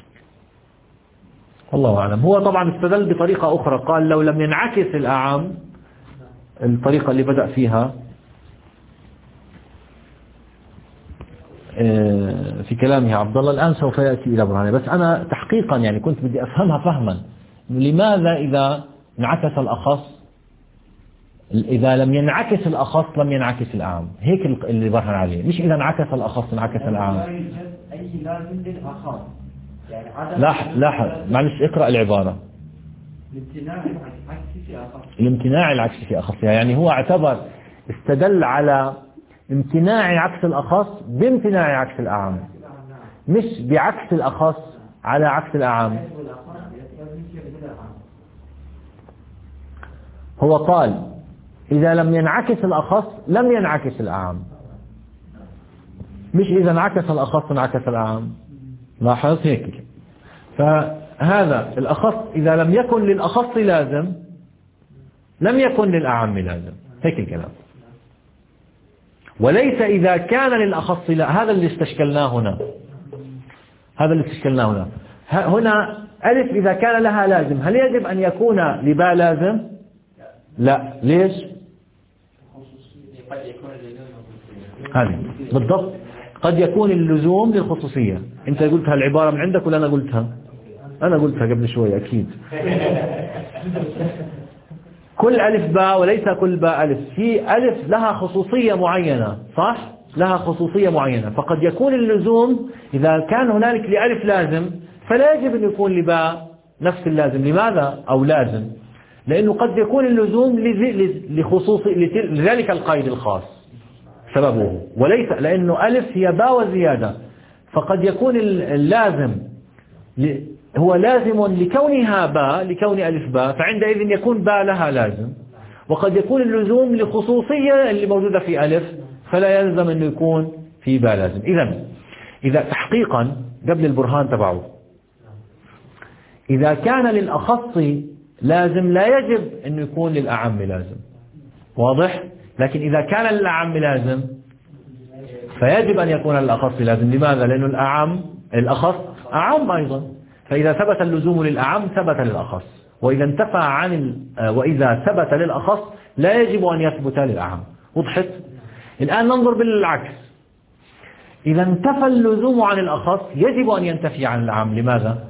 والله أعلم. هو طبعا استدل بطريقة أخرى، قال لو لم ينعكس الأعم، الطريقة اللي بدأ فيها في كلامه عبد الله الآن سوف يأتي إلى برهانه، بس أنا تحقيقا يعني كنت بدي أفهمها فهما، لماذا إذا انعكس الأخص، إذا لم ينعكس الأخص لم ينعكس الأعم، هيك اللي برهن عليه، مش إذا انعكس الأخص انعكس الأعم. أي لازم للآخر يعني لاحظ لاحظ معلش اقرأ العبارة. الامتناع العكس في أخص، الامتناع العكس في أخصها، يعني هو اعتبر استدل على امتناع عكس الأخص بامتناع عكس الأعم، مش بعكس الأخص على عكس الأعم. هو قال إذا لم ينعكس الأخص لم ينعكس الأعم، مش إذا انعكس الأخص انعكس الأعم. لاحظ هيك. فهذا الأخص إذا لم يكن للأخص لازم لم يكن للأعم لازم، هيك الكلام. وليس إذا كان للأخص لا، هذا اللي استشكلناه هنا، هذا اللي استشكلناه هنا. هنا ألف إذا كان لها لازم، هل يجب أن يكون لباء لازم؟ لا. ليش؟ هذه بالضبط، قد يكون اللزوم للخصوصية. أنت قلتها العبارة من عندك ولا أنا قلتها؟ أنا قلتها قبل شوي أكيد. كل ألف باء وليس كل باء ألف، في ألف لها خصوصية معينة، صح؟ لها خصوصية معينة، فقد يكون اللزوم إذا كان هنالك لألف لازم فلا يجب أن يكون لباء نفس اللازم. لماذا؟ أو لازم لأنه قد يكون اللزوم لخصوص لذلك القيد الخاص سببه، وليس لأنه ألف هي باء وزيادة، فقد يكون اللازم هو لازم لكونها باء، لكون ألف باء، فعندئذ يكون باء لها لازم. وقد يكون اللزوم لخصوصية اللي موجودة في ألف، فلا يلزم أنه يكون في باء لازم. إذن إذا تحقيقا قبل البرهان تبعه، إذا كان للأخص لازم لا يجب أنه يكون للأعم لازم، واضح؟ لكن إذا كان للأعم لازم فيجب أن يكون للأخص لازم. لماذا؟ لأنه الأعم الأخص أعم أيضا، فإذا ثبت اللزوم للأعم ثبت للأخص، وإذا انتفى عن ال... وإذا ثبت للأخص لا يجب أن يثبت للأعم. وضحت؟ الآن ننظر بالعكس، إذا انتفى اللزوم عن الأخص يجب أن ينتفي عن الأعم. لماذا؟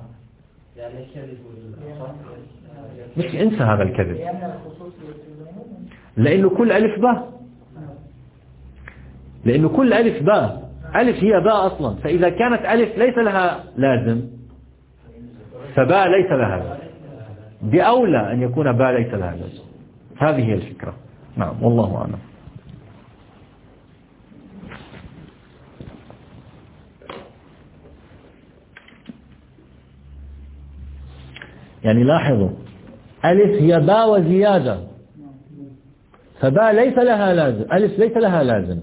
مش انسى هذا الكذب، لأنه كل ألف باء، لأنه كل ألف باء، ألف هي باء أصلا، فإذا كانت ألف ليس لها لازم فباء ليس لها لازم، بأولى أن يكون باء ليس لها لازم. هذه هي الفكرة. نعم والله أعلم. يعني لاحظوا ألف هي باء وزيادة، فباء ليس لها لازم، ألف ليس لها لازم،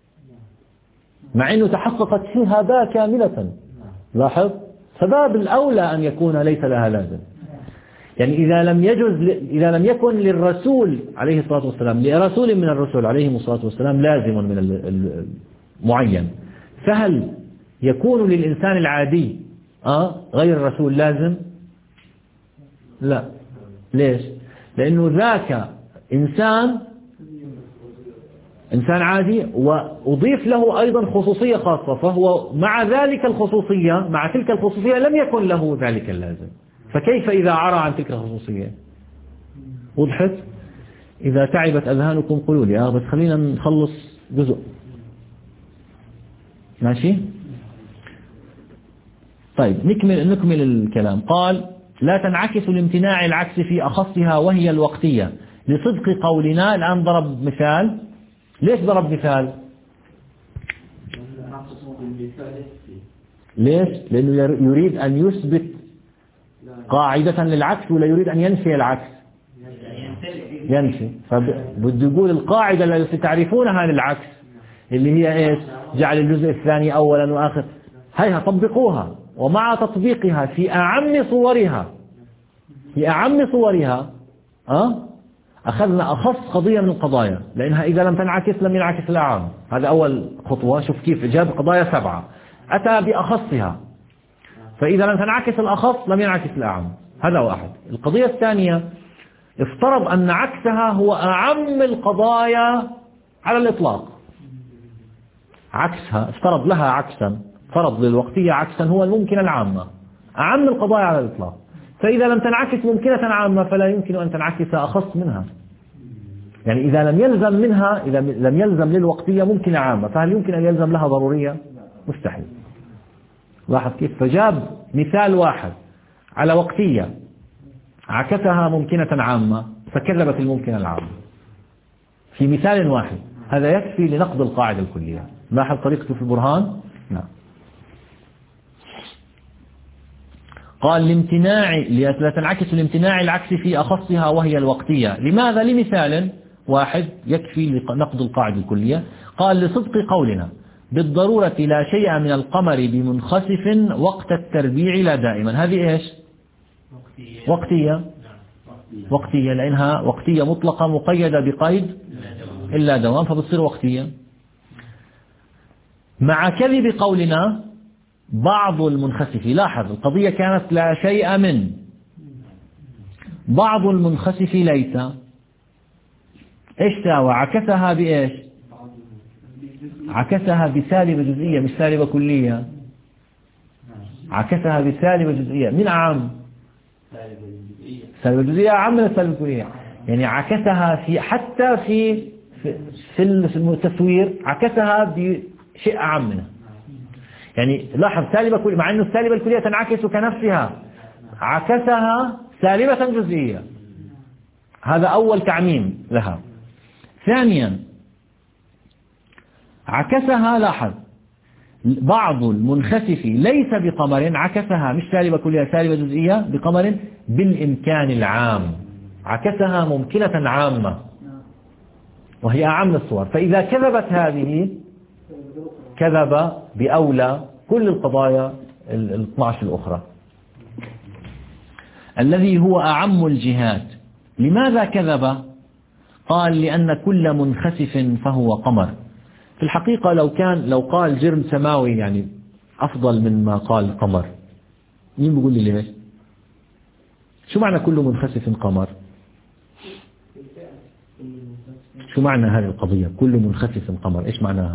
مع أنه تحققت فيها باء كاملة. لاحظ، فباء بالأولى أن يكون ليس لها لازم. يعني إذا لم يجوز إذا لم يكن للرسول عليه الصلاة والسلام لرسول من الرسل عليه الصلاة والسلام لازم من المعين، فهل يكون للإنسان العادي آه غير الرسول لازم؟ لا. ليش؟ لأنه ذاك إنسان إنسان عادي وأضيف له أيضا خصوصية خاصة، فهو مع ذلك الخصوصية مع تلك الخصوصية لم يكن له ذلك اللازم، فكيف إذا عرى عن تلك الخصوصية؟ وضحت؟ إذا تعبت أذهانكم قولوا لي، آه بس خلينا نخلص جزء. ماشي؟ طيب نكمل نكمل الكلام. قال لا تنعكس لامتناع العكس في أخصها وهي الوقتية لصدق قولنا. الآن ضرب مثال. ليش ضرب مثال؟ ليش؟ لأنه يريد أن يثبت قاعدة للعكس ولا يريد أن ينفي العكس؟ ينفي. فبده يقول القاعدة التي تعرفونها للعكس اللي هي إيش؟ جعل الجزء الثاني أولا وآخر، هيها طبقوها. ومع تطبيقها في أعم صورها في أعم صورها أه؟ أخذنا أخص قضية من القضايا، لأنها إذا لم تنعكس لم ينعكس الأعم. هذا أول خطوة. شوف كيف جاب قضايا سبعة أتى بأخصها، فإذا لم تنعكس الأخص لم ينعكس الأعم. هذا واحد. القضية الثانية افترض أن عكسها هو أعم القضايا على الإطلاق. عكسها افترض لها عكسا، فرض للوقتية عكسا هو الممكن العامة، أعم القضايا على الإطلاق. فإذا لم تنعكس ممكنة عامة فلا يمكن أن تنعكس أخص منها. يعني إذا لم يلزم منها إذا لم يلزم للوقتية ممكنة عامة، فهل يمكن أن يلزم لها ضرورية؟ مستحيل. لاحظ كيف؟ فجاب مثال واحد على وقتية عكسها ممكنة عامة فكذبت الممكنة العامة في مثال واحد. هذا يكفي لنقض القاعدة الكلية. لاحظ طريقته في البرهان. نعم. قال لامتناع لا تنعكس لامتناع العكس في أخصها وهي الوقتية. لماذا؟ لمثال واحد يكفي لنقض القاعدة الكلية. قال لصدق قولنا بالضرورة لا شيء من القمر بمنخسف وقت التربيع لا دائما. هذه إيش؟ وقتية. وقتية. وقتية لأنها وقتية مطلقة مقيدة بقيد إلا دوام فبتصير وقتية. مع كذب قولنا بعض المنخسف. لاحظ القضية كانت لا شيء من، بعض المنخسف ليس. إيش ساوى؟ عكسها بإيش؟ عكسها بسالبة جزئية مش سالبة كلية. عكسها بسالبة جزئية. من أعم؟ سالبة جزئية أعم من السالبة الكلية. يعني عكسها في حتى في في التصوير عكسها بشيء أعم منه. يعني لاحظ سالبة كلية مع أنه السالبة الكلية تنعكس كنفسها، عكسها سالبة جزئية. هذا أول تعميم لها. ثانيا عكسها. لاحظ بعض المنخسف ليس بقمر، عكسها مش سالبة كلية سالبة جزئية بقمر بالإمكان العام. عكسها ممكنة عامة وهي أعم الصور. فإذا كذبت هذه كذب بأولى كل القضايا ال اثنتي عشرة الأخرى الذي هو أعم الجهات. لماذا كذب؟ قال لأن كل منخسف فهو قمر. في الحقيقة لو كان لو قال جرم سماوي يعني أفضل من ما قال قمر. مين بيقول لي ليش؟ شو معنى كل منخسف قمر؟ شو معنى هذه القضية كل منخسف قمر؟ إيش معناها؟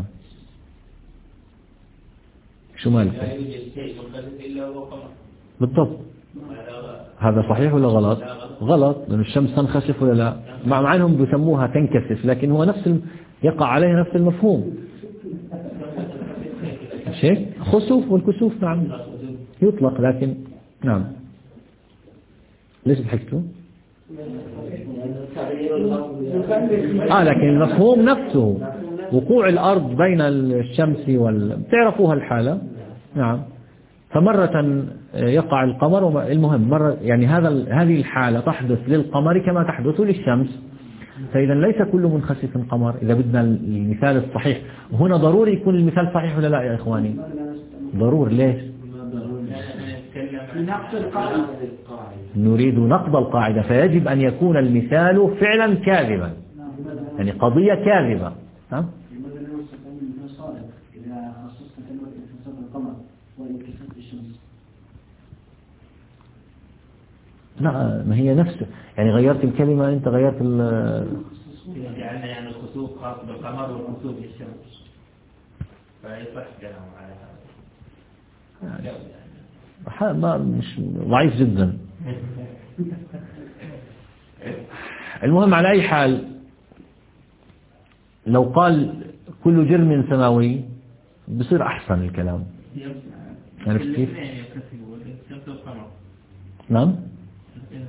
شو مالك؟ لا يوجد شيء منخسف إلا هو قمر. بالضبط. هذا صحيح ولا غلط؟ غلط، لأن الشمس تنخسف ولا لا؟ مع أنهم بيسموها تنكسف لكن هو نفس يقع عليه نفس المفهوم. شيء خسوف والكسوف نعم يطلق لكن نعم. ليش ضحكتوا؟ آه لكن المفهوم نفسه وقوع الأرض بين الشمس وال تعرفوها الحالة نعم. فمرة يقع القمر المهم مرة يعني هذا هذه الحالة تحدث للقمر كما تحدث للشمس. فإذا ليس كل منخسف قمر إذا بدنا المثال الصحيح. وهنا ضروري يكون المثال صحيح ولا لا يا إخواني؟ ضرور. ليش؟ نريد نقض القاعدة فيجب أن يكون المثال فعلا كاذبا يعني قضية كاذبة. ها؟ لا ما هي نفسه يعني غيرت الكلمة أنت غيرت ال يعني يعني الخسوف خاص بالقمر والخسوف بالشمس فيصح كلام على هذا ما مش ضعيف جدا. المهم على أي حال لو قال كل جرم سماوي بصير أحسن الكلام. عرفت كيف؟ نعم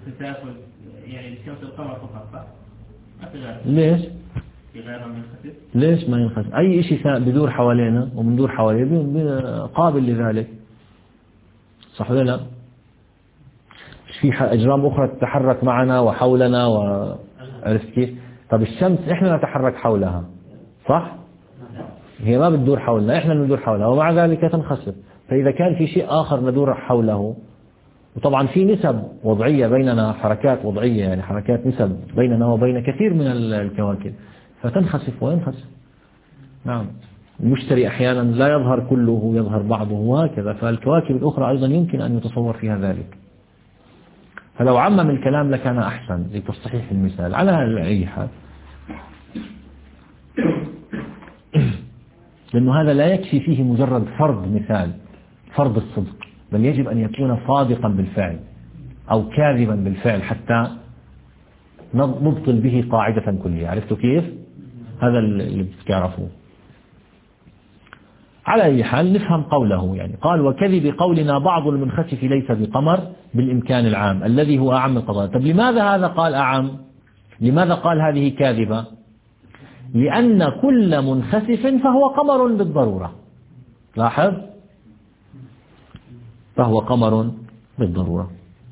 تتاخذ يعني الشمس والقمر فقط صح؟ ما في غيرها. ليش؟ في غيرها منخسف؟ ليش ما ينخسف؟ أي شيء بدور حوالينا ومندور حواليه قابل لذلك، صح ولا لا؟ في أجرام أخرى تتحرك معنا وحولنا وعرفت كيف؟ طب الشمس إحنا نتحرك حولها صح؟ هي ما بتدور حولنا، إحنا ندور حولها ومع ذلك تنخسف. فإذا كان في شيء آخر ندور حوله، وطبعا في نسب وضعية بيننا، حركات وضعية يعني حركات نسب بيننا وبين كثير من الكواكب، فتنخسف وينخسف. نعم، المشتري أحيانا لا يظهر كله، يظهر بعضه وهكذا. فالكواكب الأخرى أيضا يمكن أن يتصور فيها ذلك. فلو عمم الكلام لكان أحسن لتصحيح المثال. على أي حال، لأنه هذا لا يكفي فيه مجرد فرض مثال، فرض الصدق، بل يجب أن يكون صادقا بالفعل أو كاذبا بالفعل حتى نبطل به قاعدة كلية. عرفتوا كيف؟ هذا اللي بتعرفوه. على أي حال نفهم قوله، يعني قال وكذب قولنا بعض المنخسف ليس بقمر بالإمكان العام الذي هو أعم القضايا. طب لماذا هذا قال أعم؟ لماذا قال هذه كاذبة؟ لأن كل منخسف فهو قمر بالضرورة. لاحظ، فهو قمر بالضرورة.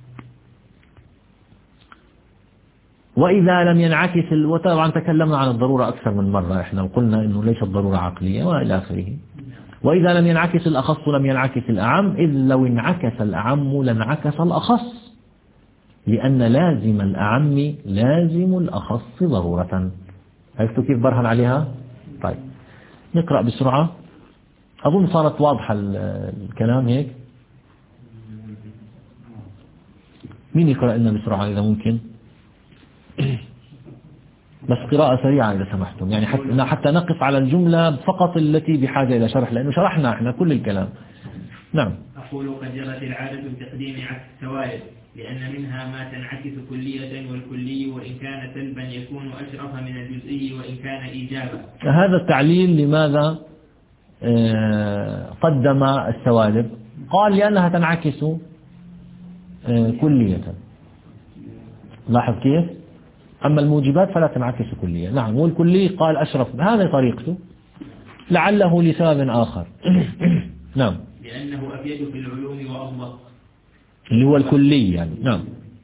وإذا لم ينعكس، وطبعا تكلمنا عن الضرورة أكثر من مرة إحنا وقلنا إنه ليست ضرورة عقلية وإلى آخره. وإذا لم ينعكس الأخص لم ينعكس الأعم، إذ لو انعكس الأعم لانعكس الأخص، لأن لازم الأعم لازم الأخص ضرورة. عرفتوا كيف برهن عليها؟ طيب نقرأ بسرعة، أظن صارت واضحة الكلام هيك. مين يقرأ لنا بسرعة إذا ممكن؟ بس قراءة سريعة إذا سمحتم، يعني حتى حتى نقف على الجملة فقط التي بحاجة إلى شرح، لأنه شرحنا إحنا كل الكلام. نعم. أقول قد جرت العادة بتقديم عكس السوائل، لأن منها ما تنعكس كلية، والكلي وإن كان سلبا يكون أشرف من الجزئي وإن كان إيجابا. هذا التعليل لماذا قدم السوالب؟ قال لأنها تنعكس كلية. لاحظ كيف؟ أما الموجبات فلا تنعكس كلية. نعم، والكلي قال أشرف، هذا طريقته لعله لسبب آخر. نعم، لأنه أفيد في العلوم وأضبط، اللي هو الكلي يعني. نعم.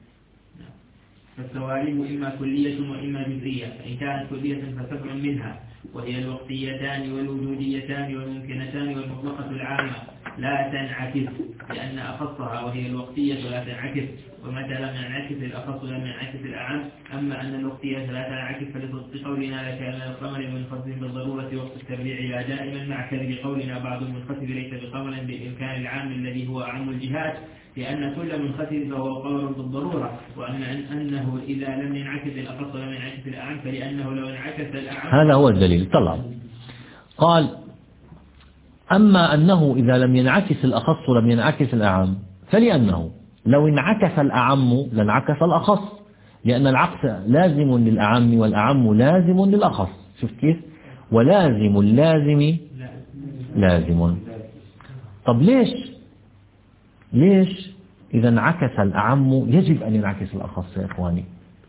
فالسوالب إما كلية وإما جزئية، فإن كانت كلية فسبع منها، وهي الوقتيتان والوجوديتان والممكنتان والمطلقة العامة لا تنعكس، لأن أخصها وهي الوقتية لا تنعكس، ومتى لم ينعكس الأخص لم ينعكس الأعم. أما أن الوقتية لا تنعكس فلصدق قولنا لكان القمر المنخسف بالضرورة وقت التربيع لا دائما، مع كذب قولنا بعض المنخسف ليس بقمر بالإمكان العام الذي هو أعم الجهات، لأن كل منخسف فهو قمر بالضرورة، وأن أنه إذا لم ينعكس الأخص لم ينعكس الأعم، فلأنه لو انعكس الأعم. هذا هو الدليل. طلع قال أما أنه إذا لم ينعكس الأخص لم ينعكس الأعم، فلأنه لو انعكس الأعم لانعكس الأخص، لأن العكس لازم للأعم والأعم لازم للأخص. شفت كيف؟ ولازم اللازم لازم. طب ليش ليش إذا انعكس الأعم يجب أن ينعكس الأخص يا إخواني؟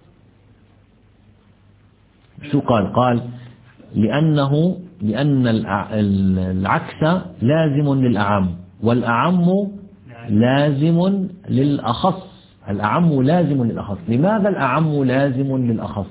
شو قال؟ قال لأنه لأن العكس لازم للأعم والأعم لازم للأخص. الأعم لازم للأخص. لماذا الأعم لازم للأخص؟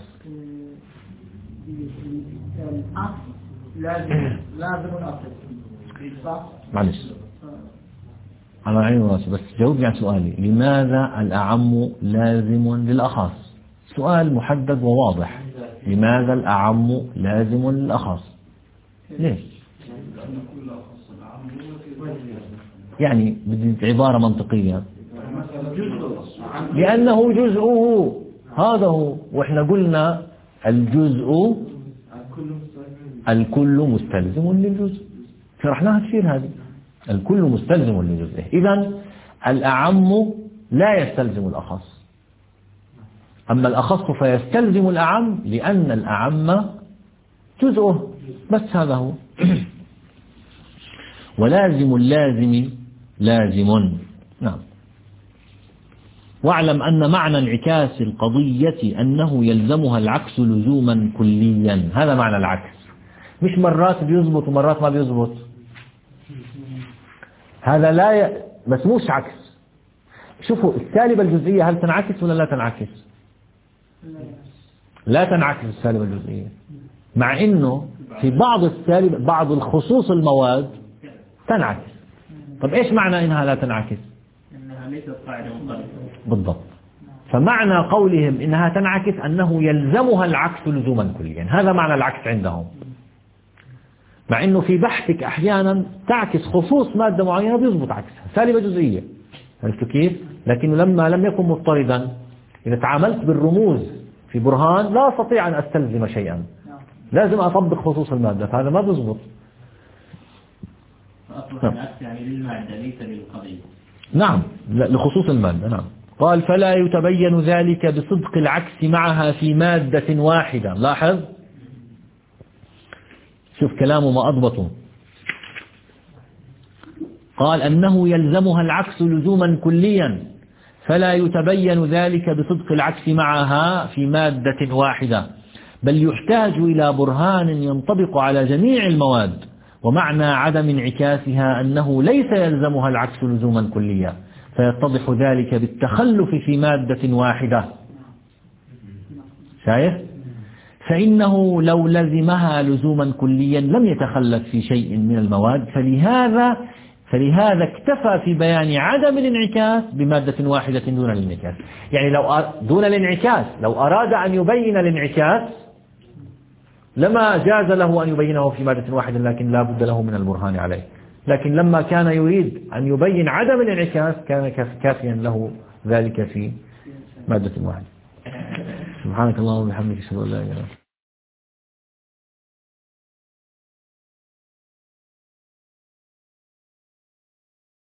لازم لازم الأصل. معلش على عيني وراسي، بس جاوبني عن سؤالي. لماذا الأعم لازم للأخص؟ سؤال محدد وواضح. لماذا الأعم لازم للأخص؟ ليش؟ يعني بدي عبارة منطقية. لأنه جزءه، هذا هو. وإحنا قلنا الجزء الكل مستلزم للجزء، شرحناها كثير هذه. الكل مستلزم لجزئه. إذن الأعم لا يستلزم الأخص، أما الأخص فيستلزم الأعم لأن الأعم جزءه، بس هذا هو. ولازم اللازم لازم. نعم. واعلم أن معنى انعكاس القضية أنه يلزمها العكس لزوما كليا. هذا معنى العكس، مش مرات بيزبط ومرات ما بيزبط. هذا لا ي... بس مش عكس. شوفوا السالبة الجزئية هل تنعكس ولا لا تنعكس؟ لا تنعكس السالبة الجزئية، مع انه في بعض السالب بعض الخصوص المواد تنعكس. طب ايش معنى انها لا تنعكس؟ انها ليست قاعدة منضبطة. بالضبط. فمعنى قولهم انها تنعكس انه يلزمها العكس لزوما كليا، هذا معنى العكس عندهم. مع انه في بحثك احيانا تعكس خصوص مادة معينة بيضبط عكسها، سالبة جزئية. عرفتوا كيف؟ لكنه لما لم يكن مضطردا، اذا تعاملت بالرموز في برهان لا استطيع ان استلزم شيئا، لازم اطبق خصوص المادة، فهذا ما بيضبط. فاصبح العكس يعني للمادة ليس للقضية. نعم، لخصوص المادة. نعم. قال فلا يتبين ذلك بصدق العكس معها في مادة واحدة. لاحظ، شوف كلامه ما أضبطه. قال أنه يلزمها العكس لزوما كليا، فلا يتبين ذلك بصدق العكس معها في مادة واحدة، بل يحتاج إلى برهان ينطبق على جميع المواد. ومعنى عدم انعكاسها أنه ليس يلزمها العكس لزوما كليا، فيتضح ذلك بالتخلف في مادة واحدة. شايف؟ فإنه لو لزمها لزوما كليا لم يتخلف في شيء من المواد، فلهذا فلهذا اكتفى في بيان عدم الانعكاس بمادة واحدة دون الانعكاس. يعني لو دون الانعكاس لو أراد أن يبين الانعكاس لما جاز له أن يبينه في مادة واحدة، لكن لا بد له من البرهان عليه. لكن لما كان يريد أن يبين عدم الانعكاس كان كافيا له ذلك في مادة واحدة. سبحانك اللهم وبحمدك، أشهد أن لا إله إلا أنت.